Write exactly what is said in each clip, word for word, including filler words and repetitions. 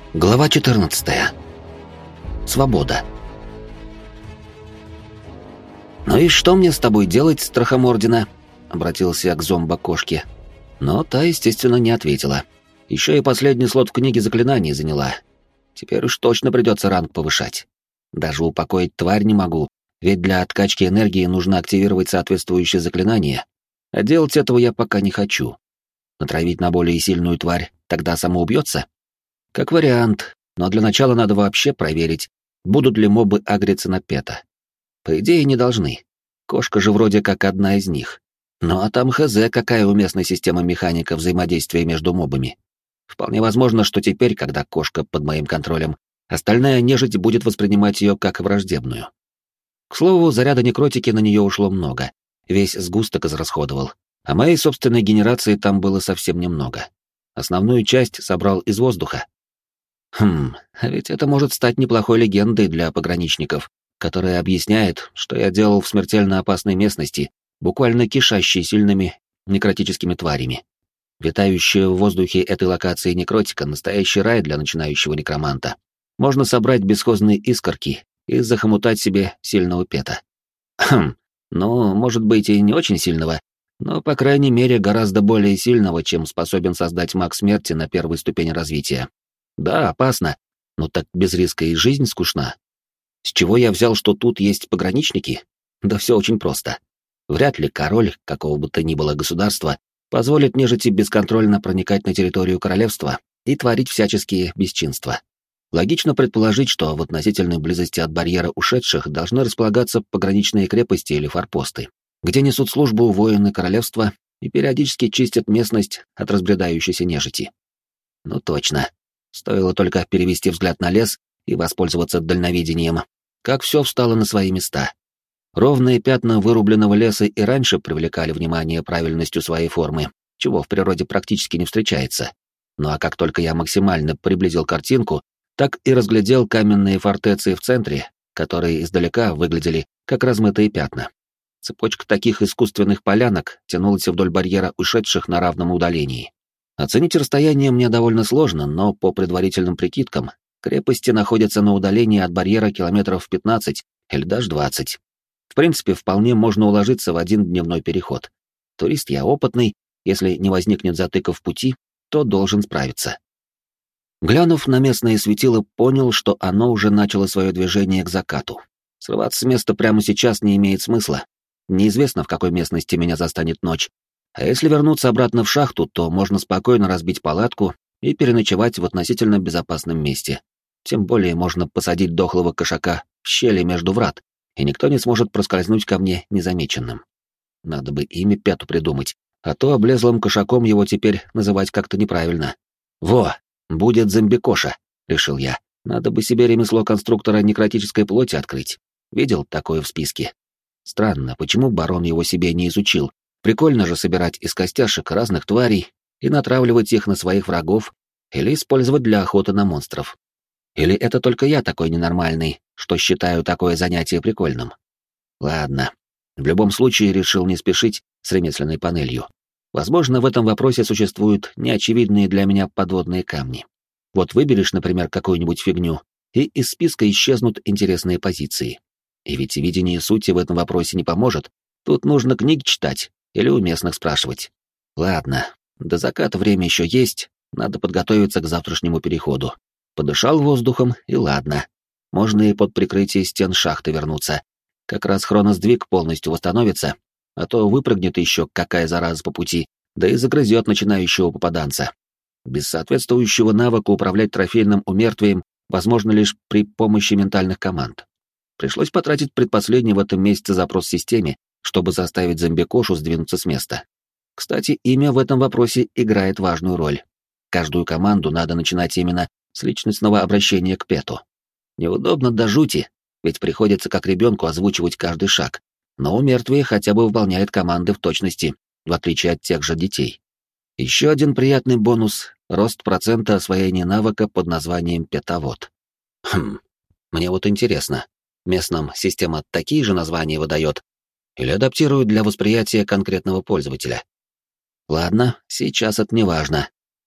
Глава четырнадцатая. Свобода. «Ну и что мне с тобой делать, Страхомордина?» — обратился я к зомбо-кошке. Но та, естественно, не ответила. Еще и последний слот в книге заклинаний заняла. Теперь уж точно придется ранг повышать. Даже упокоить тварь не могу, ведь для откачки энергии нужно активировать соответствующее заклинание. А делать этого я пока не хочу. Натравить на более сильную тварь, тогда самоубьется? Как вариант, но для начала надо вообще проверить, будут ли мобы агриться на Пета. По идее, не должны. Кошка же вроде как одна из них. Ну а там хз, какая у местной системы механика взаимодействия между мобами. Вполне возможно, что теперь, когда кошка под моим контролем, остальная нежить будет воспринимать ее как враждебную. К слову, заряда некротики на нее ушло много, весь сгусток израсходовал, а моей собственной генерации там было совсем немного. Основную часть собрал из воздуха. Хм, а ведь это может стать неплохой легендой для пограничников, которая объясняет, что я делал в смертельно опасной местности, буквально кишащей сильными некротическими тварями. Витающая в воздухе этой локации некротика — настоящий рай для начинающего некроманта. Можно собрать бесхозные искорки и захомутать себе сильного Пета. Хм, ну, может быть, и не очень сильного, но, по крайней мере, гораздо более сильного, чем способен создать маг смерти на первой ступени развития. Да, опасно, но так без риска и жизнь скучна. С чего я взял, что тут есть пограничники? Да все очень просто. Вряд ли король, какого бы то ни было государства, позволит нежити бесконтрольно проникать на территорию королевства и творить всяческие бесчинства. Логично предположить, что в относительной близости от барьера ушедших должны располагаться пограничные крепости или форпосты, где несут службу воины королевства и периодически чистят местность от разбредающейся нежити. Ну точно. Стоило только перевести взгляд на лес и воспользоваться дальновидением, как все встало на свои места. Ровные пятна вырубленного леса и раньше привлекали внимание правильностью своей формы, чего в природе практически не встречается. Ну а как только я максимально приблизил картинку, так и разглядел каменные фортеции в центре, которые издалека выглядели как размытые пятна. Цепочка таких искусственных полянок тянулась вдоль барьера ушедших на равном удалении. Оценить расстояние мне довольно сложно, но по предварительным прикидкам, крепости находятся на удалении от барьера километров пятнадцать или даже двадцать. В принципе, вполне можно уложиться в один дневной переход. Турист я опытный, если не возникнет затыка в пути, то должен справиться. Глянув на местное светило, понял, что оно уже начало свое движение к закату. Срываться с места прямо сейчас не имеет смысла. Неизвестно, в какой местности меня застанет ночь. А если вернуться обратно в шахту, то можно спокойно разбить палатку и переночевать в относительно безопасном месте. Тем более можно посадить дохлого кошака в щели между врат, и никто не сможет проскользнуть ко мне незамеченным. Надо бы имя Пету придумать, а то облезлым кошаком его теперь называть как-то неправильно. Во, будет зомби-коша, решил я. Надо бы себе ремесло конструктора некротической плоти открыть. Видел такое в списке? Странно, почему барон его себе не изучил? Прикольно же собирать из костяшек разных тварей и натравливать их на своих врагов или использовать для охоты на монстров. Или это только я такой ненормальный, что считаю такое занятие прикольным? Ладно. В любом случае решил не спешить с ремесленной панелью. Возможно, в этом вопросе существуют неочевидные для меня подводные камни. Вот выберешь, например, какую-нибудь фигню, и из списка исчезнут интересные позиции. И ведь видение сути в этом вопросе не поможет. Тут нужно книги читать или у местных спрашивать. Ладно, до заката время еще есть, надо подготовиться к завтрашнему переходу. Подышал воздухом, и ладно. Можно и под прикрытие стен шахты вернуться. Как раз хроносдвиг полностью восстановится, а то выпрыгнет еще какая зараза по пути, да и загрызет начинающего попаданца. Без соответствующего навыка управлять трофейным умертвием возможно лишь при помощи ментальных команд. Пришлось потратить предпоследний в этом месяце запрос системе, чтобы заставить зомби-кошу сдвинуться с места. Кстати, имя в этом вопросе играет важную роль. Каждую команду надо начинать именно с личностного обращения к Пету. Неудобно до жути, ведь приходится как ребенку озвучивать каждый шаг, но у мертвия хотя бы выполняет команды в точности, в отличие от тех же детей. Еще один приятный бонус — рост процента освоения навыка под названием Петовод. Хм, мне вот интересно, местным система такие же названия выдает или адаптирует для восприятия конкретного пользователя? Ладно, сейчас это не важно.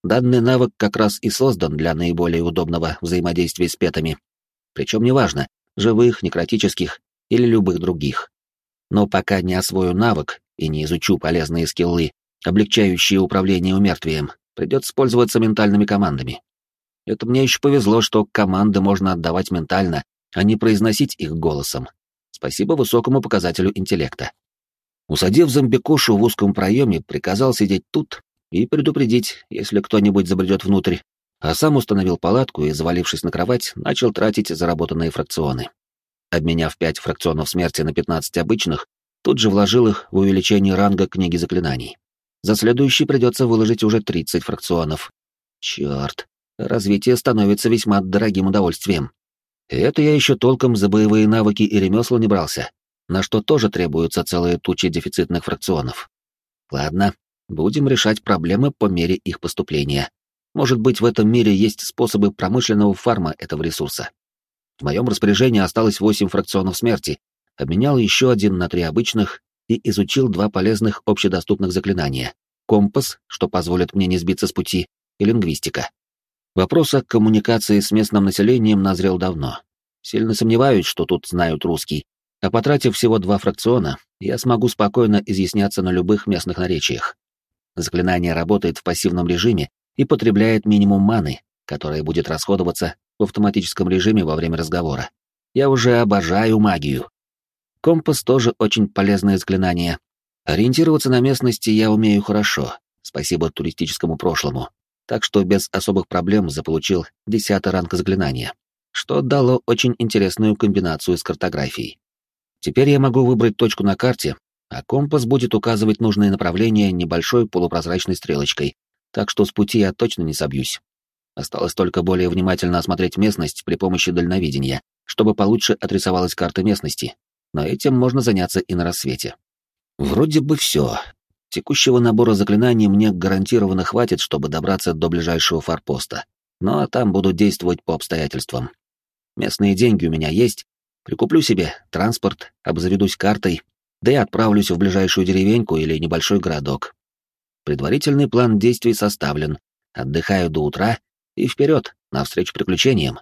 Данный навык как раз и создан для наиболее удобного взаимодействия с петами. Причем неважно, живых, некротических или любых других. Но пока не освою навык и не изучу полезные скиллы, облегчающие управление умертвием, придется пользоваться ментальными командами. Это мне еще повезло, что команды можно отдавать ментально, а не произносить их голосом. Спасибо высокому показателю интеллекта. Усадив зомбикошу в узком проеме, приказал сидеть тут и предупредить, если кто-нибудь забредет внутрь, а сам установил палатку и, завалившись на кровать, начал тратить заработанные фракционы. Обменяв пять фракционов смерти на пятнадцать обычных, тут же вложил их в увеличение ранга книги заклинаний. За следующий придется выложить уже тридцать фракционов. Черт, развитие становится весьма дорогим удовольствием. И это я еще толком за боевые навыки и ремесла не брался, на что тоже требуются целые тучи дефицитных фракционов. Ладно, будем решать проблемы по мере их поступления. Может быть, в этом мире есть способы промышленного фарма этого ресурса. В моем распоряжении осталось восемь фракционов смерти, обменял еще один на три обычных и изучил два полезных общедоступных заклинания — компас, что позволит мне не сбиться с пути, и лингвистика. Вопрос о коммуникации с местным населением назрел давно. Сильно сомневаюсь, что тут знают русский, а потратив всего два фракциона, я смогу спокойно изъясняться на любых местных наречиях. Заклинание работает в пассивном режиме и потребляет минимум маны, которая будет расходоваться в автоматическом режиме во время разговора. Я уже обожаю магию. Компас тоже очень полезное заклинание. Ориентироваться на местности я умею хорошо, спасибо туристическому прошлому, так что без особых проблем заполучил десятый ранг заклинания, что дало очень интересную комбинацию с картографией. Теперь я могу выбрать точку на карте, а компас будет указывать нужное направление небольшой полупрозрачной стрелочкой, так что с пути я точно не собьюсь. Осталось только более внимательно осмотреть местность при помощи дальновидения, чтобы получше отрисовалась карта местности, но этим можно заняться и на рассвете. Вроде бы все. Текущего набора заклинаний мне гарантированно хватит, чтобы добраться до ближайшего форпоста, но там буду действовать по обстоятельствам. Местные деньги у меня есть, прикуплю себе транспорт, обзаведусь картой, да и отправлюсь в ближайшую деревеньку или небольшой городок. Предварительный план действий составлен, отдыхаю до утра и вперед, навстречу приключениям.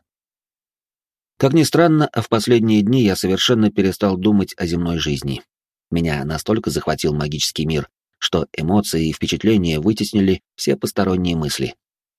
Как ни странно, а в последние дни я совершенно перестал думать о земной жизни. Меня настолько захватил магический мир, что эмоции и впечатления вытеснили все посторонние мысли.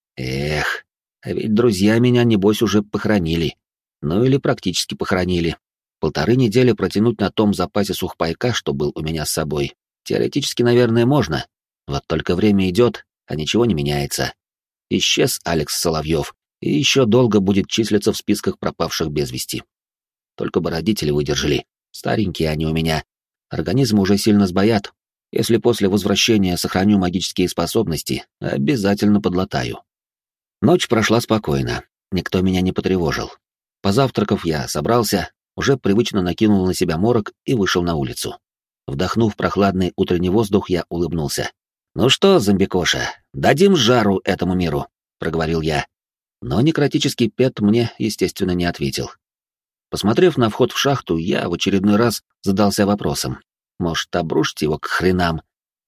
Эх, а ведь друзья меня, небось, уже похоронили. Ну или практически похоронили. Полторы недели протянуть на том запасе сухпайка, что был у меня с собой, теоретически, наверное, можно. Вот только время идет, а ничего не меняется. Исчез Алекс Соловьев, и еще долго будет числиться в списках пропавших без вести. Только бы родители выдержали. Старенькие они у меня. Организм уже сильно сбоят. Если после возвращения сохраню магические способности, обязательно подлатаю. Ночь прошла спокойно. Никто меня не потревожил. Позавтракав, я собрался, уже привычно накинул на себя морок и вышел на улицу. Вдохнув прохладный утренний воздух, я улыбнулся. «Ну что, зомбикоша, дадим жару этому миру», — проговорил я. Но некротический пет мне, естественно, не ответил. Посмотрев на вход в шахту, я в очередной раз задался вопросом. Может, обрушить его к хренам?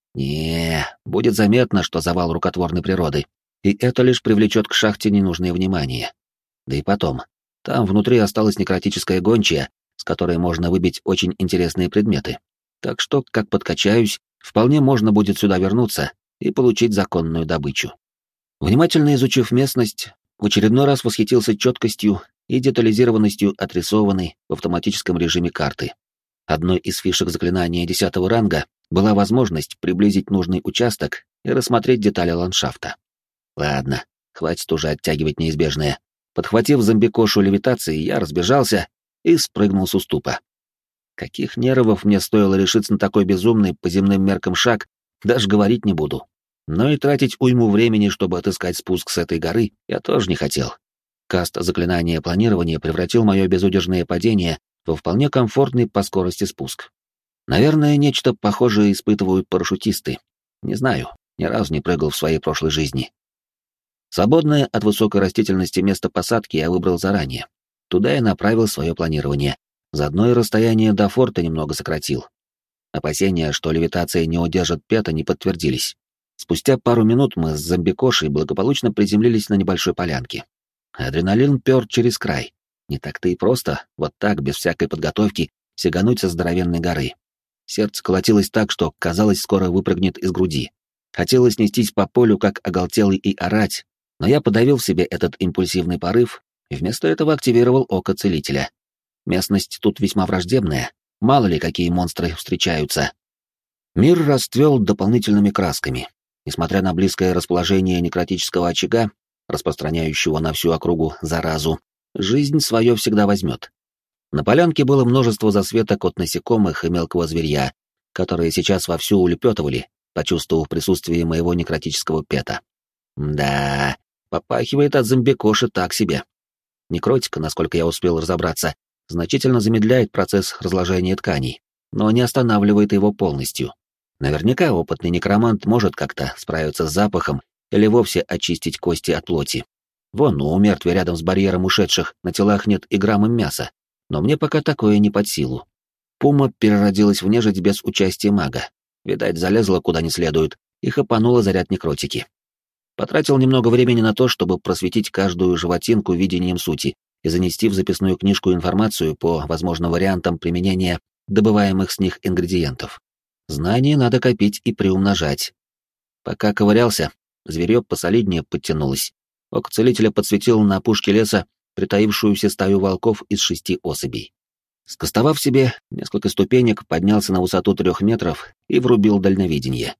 Не, будет заметно, что завал рукотворной природы, и это лишь привлечет к шахте ненужное внимание. Да и потом, там внутри осталась некротическая гончая, с которой можно выбить очень интересные предметы. Так что, как подкачаюсь, вполне можно будет сюда вернуться и получить законную добычу. Внимательно изучив местность, в очередной раз восхитился четкостью и детализированностью отрисованной в автоматическом режиме карты. Одной из фишек заклинания десятого ранга была возможность приблизить нужный участок и рассмотреть детали ландшафта. Ладно, хватит уже оттягивать неизбежное. Подхватив зомбикошу левитации, я разбежался и спрыгнул с уступа. Каких нервов мне стоило решиться на такой безумный по земным меркам шаг, даже говорить не буду. Но и тратить уйму времени, чтобы отыскать спуск с этой горы, я тоже не хотел. Каст заклинания планирования превратил мое безудержное падение во вполне комфортный по скорости спуск. Наверное, нечто похожее испытывают парашютисты. Не знаю, ни разу не прыгал в своей прошлой жизни. Свободное от высокой растительности место посадки я выбрал заранее. Туда я направил свое планирование. Заодно и расстояние до форта немного сократил. Опасения, что левитация не удержит пета, не подтвердились. Спустя пару минут мы с зомби-кошей благополучно приземлились на небольшой полянке. Адреналин пёр через край. Не так-то и просто, вот так, без всякой подготовки, сигануть со здоровенной горы. Сердце колотилось так, что, казалось, скоро выпрыгнет из груди. Хотелось нестись по полю, как оголтелый, и орать, но я подавил в себе этот импульсивный порыв и вместо этого активировал око целителя. Местность тут весьма враждебная, мало ли какие монстры встречаются. Мир расцвел дополнительными красками. Несмотря на близкое расположение некротического очага, распространяющего на всю округу заразу, жизнь свое всегда возьмет. На полянке было множество засветок от насекомых и мелкого зверья, которые сейчас вовсю улепетывали, почувствовав присутствие моего некротического пета. Да, попахивает от зомби-коши так себе. Некротика, насколько я успел разобраться, значительно замедляет процесс разложения тканей, но не останавливает его полностью. Наверняка опытный некромант может как-то справиться с запахом или вовсе очистить кости от плоти. Вон, у мертвей рядом с барьером ушедших на телах нет и грамма мяса, но мне пока такое не под силу. Пума переродилась в нежить без участия мага. Видать, залезла куда не следует и хапанула заряд некротики. Потратил немного времени на то, чтобы просветить каждую животинку видением сути и занести в записную книжку информацию по возможным вариантам применения добываемых с них ингредиентов. Знания надо копить и приумножать. Пока ковырялся, зверье посолиднее подтянулось. Око целителя подсветил на опушке леса притаившуюся стаю волков из шести особей. Скостовав себе несколько ступенек, поднялся на высоту трех метров и врубил дальновидение.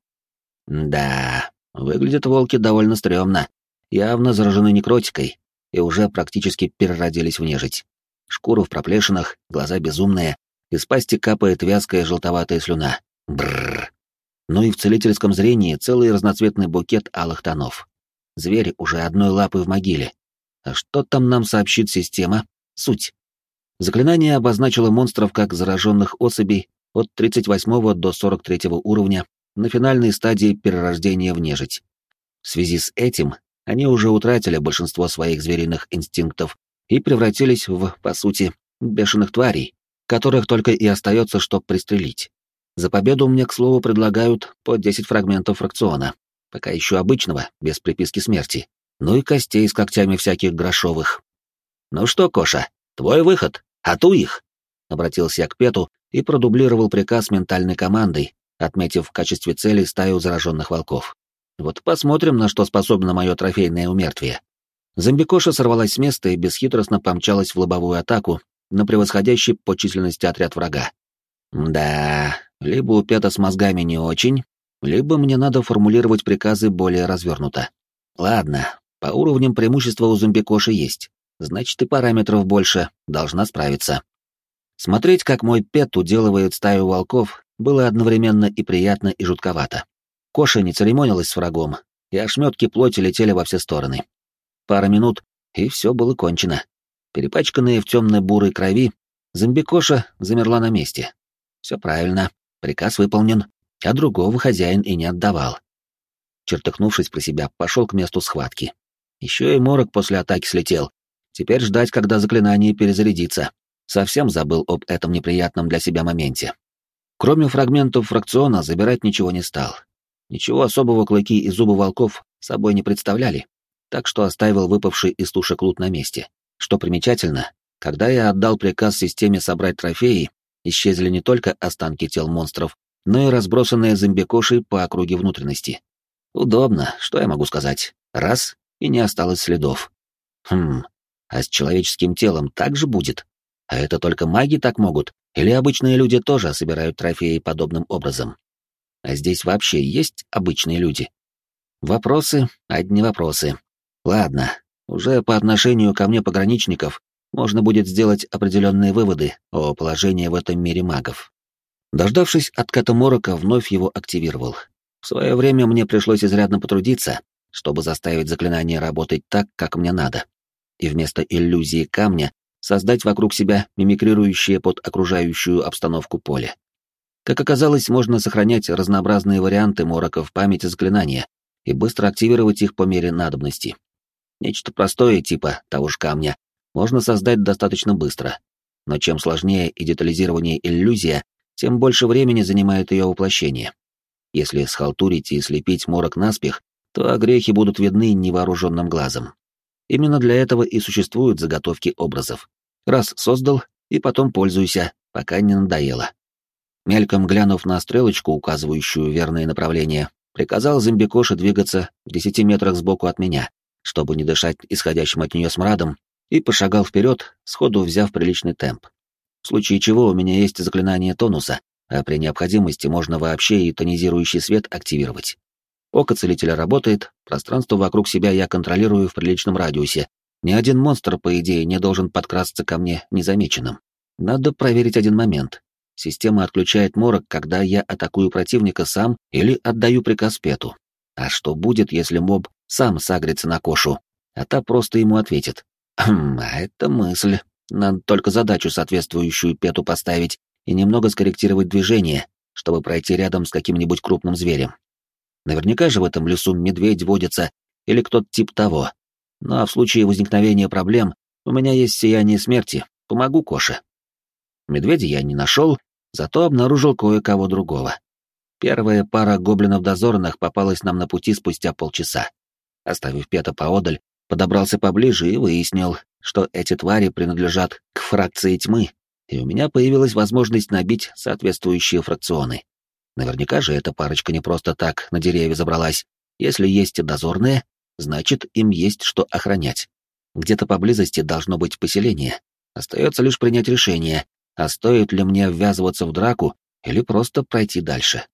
Да, выглядят волки довольно стрёмно, явно заражены некротикой и уже практически переродились в нежить. Шкура в проплешинах, глаза безумные, из пасти капает вязкая желтоватая слюна. Бррр. Ну и в целительском зрении целый разноцветный букет алых тонов. Зверь уже одной лапой в могиле. А что там нам сообщит система? Суть. Заклинание обозначило монстров как зараженных особей от тридцать восьмого до сорок третьего уровня на финальной стадии перерождения в нежить. В связи с этим они уже утратили большинство своих звериных инстинктов и превратились в, по сути, бешеных тварей, которых только и остается, что пристрелить. За победу мне, к слову, предлагают по десять фрагментов фракциона, пока еще обычного, без приписки смерти, ну и костей с когтями всяких грошовых. «Ну что, Коша, твой выход, ату их!» Обратился я к Пету и продублировал приказ ментальной командой, отметив в качестве цели стаю зараженных волков. Вот посмотрим, на что способно мое трофейное умертвие. Зомби-коша сорвалась с места и бесхитростно помчалась в лобовую атаку на превосходящий по численности отряд врага. Да, либо у Пета с мозгами не очень, либо мне надо формулировать приказы более развернуто. Ладно, по уровням преимущества у зомби-коши есть, значит и параметров больше, должна справиться. Смотреть, как мой Пет уделывает стаю волков, было одновременно и приятно, и жутковато. Коша не церемонилась с врагом, и ошметки плоти летели во все стороны. Пара минут, и все было кончено. Перепачканная в темной бурой крови, зомби-коша замерла на месте. Все правильно, приказ выполнен, а другого хозяин и не отдавал. Чертыхнувшись про себя, пошел к месту схватки. Еще и морок после атаки слетел. Теперь ждать, когда заклинание перезарядится. Совсем забыл об этом неприятном для себя моменте. Кроме фрагментов фракциона, забирать ничего не стал. Ничего особого клыки и зубы волков собой не представляли, так что оставил выпавший из тушек лут на месте. Что примечательно, когда я отдал приказ системе собрать трофеи, исчезли не только останки тел монстров, но и разбросанные зомби-коши по округе внутренности. Удобно, что я могу сказать. Раз — и не осталось следов. Хм, а с человеческим телом так же будет? А это только маги так могут? Или обычные люди тоже собирают трофеи подобным образом? А здесь вообще есть обычные люди? Вопросы, одни вопросы. Ладно, уже по отношению ко мне пограничников можно будет сделать определенные выводы о положении в этом мире магов. Дождавшись отката морока, вновь его активировал. В свое время мне пришлось изрядно потрудиться, чтобы заставить заклинание работать так, как мне надо, и вместо иллюзии камня создать вокруг себя мимикрирующее под окружающую обстановку поле. Как оказалось, можно сохранять разнообразные варианты морока в памяти заклинания и быстро активировать их по мере надобности. Нечто простое типа того же камня можно создать достаточно быстро, но чем сложнее и детализированнее иллюзия, тем больше времени занимает ее воплощение. Если схалтурить и слепить морок наспех, то огрехи будут видны невооруженным глазом. Именно для этого и существуют заготовки образов. Раз создал, и потом пользуйся, пока не надоело. Мельком глянув на стрелочку, указывающую верное направление, приказал зомбикоше двигаться в десяти метрах сбоку от меня, чтобы не дышать исходящим от нее смрадом, и пошагал вперед, сходу взяв приличный темп. В случае чего у меня есть заклинание тонуса, а при необходимости можно вообще и тонизирующий свет активировать. Око целителя работает, пространство вокруг себя я контролирую в приличном радиусе. Ни один монстр, по идее, не должен подкрасться ко мне незамеченным. Надо проверить один момент. Система отключает морок, когда я атакую противника сам или отдаю приказ Пету. А что будет, если моб сам сагрится на Кошу, а та просто ему ответит? Хм, а это мысль. Надо только задачу соответствующую Пету поставить и немного скорректировать движение, чтобы пройти рядом с каким-нибудь крупным зверем. Наверняка же в этом лесу медведь водится или кто-то тип того. Ну а в случае возникновения проблем у меня есть сияние смерти, помогу Коше. Медведя я не нашел, зато обнаружил кое-кого другого. Первая пара гоблинов-дозорных попалась нам на пути спустя полчаса. Оставив Пета поодаль, подобрался поближе и выяснил, что эти твари принадлежат к фракции тьмы, и у меня появилась возможность набить соответствующие фракционы. Наверняка же эта парочка не просто так на деревья забралась. Если есть дозорные, значит, им есть что охранять. Где-то поблизости должно быть поселение. Остается лишь принять решение, а стоит ли мне ввязываться в драку или просто пройти дальше.